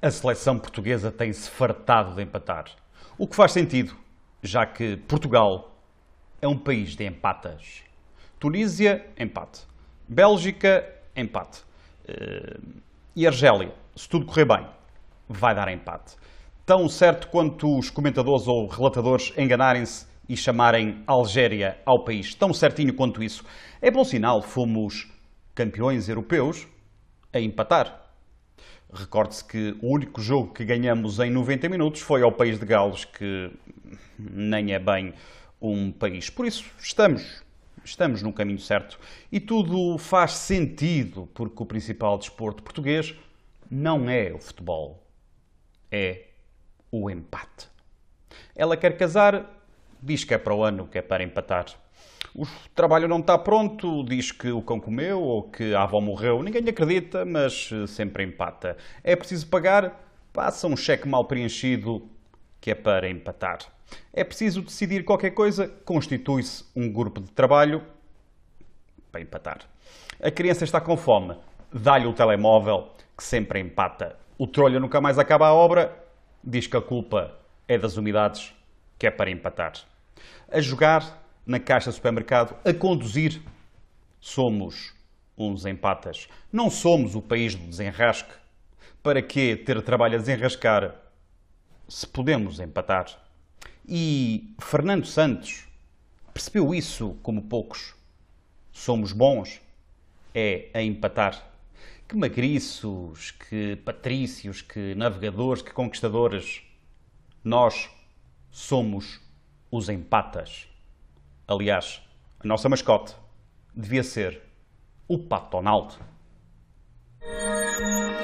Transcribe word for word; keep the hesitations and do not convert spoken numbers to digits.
a seleção portuguesa tem-se fartado de empatar. O que faz sentido, já que Portugal é um país de empatas. Tunísia, empate. Bélgica, empate. E Argélia, se tudo correr bem, vai dar empate. Tão certo quanto os comentadores ou relatadores enganarem-se e chamarem Algéria ao país. Tão certinho quanto isso. É bom sinal, fomos campeões europeus a empatar. Recorde-se que o único jogo que ganhamos em noventa minutos foi ao país de Gales, que nem é bem um país. Por isso, estamos, estamos no caminho certo. E tudo faz sentido, porque o principal desporto português não é o futebol, é o empate. Ela quer casar, diz que é para o ano, que é para empatar. O trabalho não está pronto, diz que o cão comeu ou que a avó morreu. Ninguém lhe acredita, mas sempre empata. É preciso pagar, passa um cheque mal preenchido, que é para empatar. É preciso decidir qualquer coisa, constitui-se um grupo de trabalho para empatar. A criança está com fome, dá-lhe o telemóvel, que sempre empata. O trolha nunca mais acaba a obra, diz que a culpa é das umidades, que é para empatar. A jogar na caixa do supermercado, a conduzir, somos uns empatas. Não somos o país do desenrasque. Para que ter trabalho a desenrascar se podemos empatar? E Fernando Santos percebeu isso como poucos. Somos bons é a empatar. Que magriços, que patrícios, que navegadores, que conquistadores. Nós somos os empatas. Aliás, a nossa mascote devia ser o Pato Donald.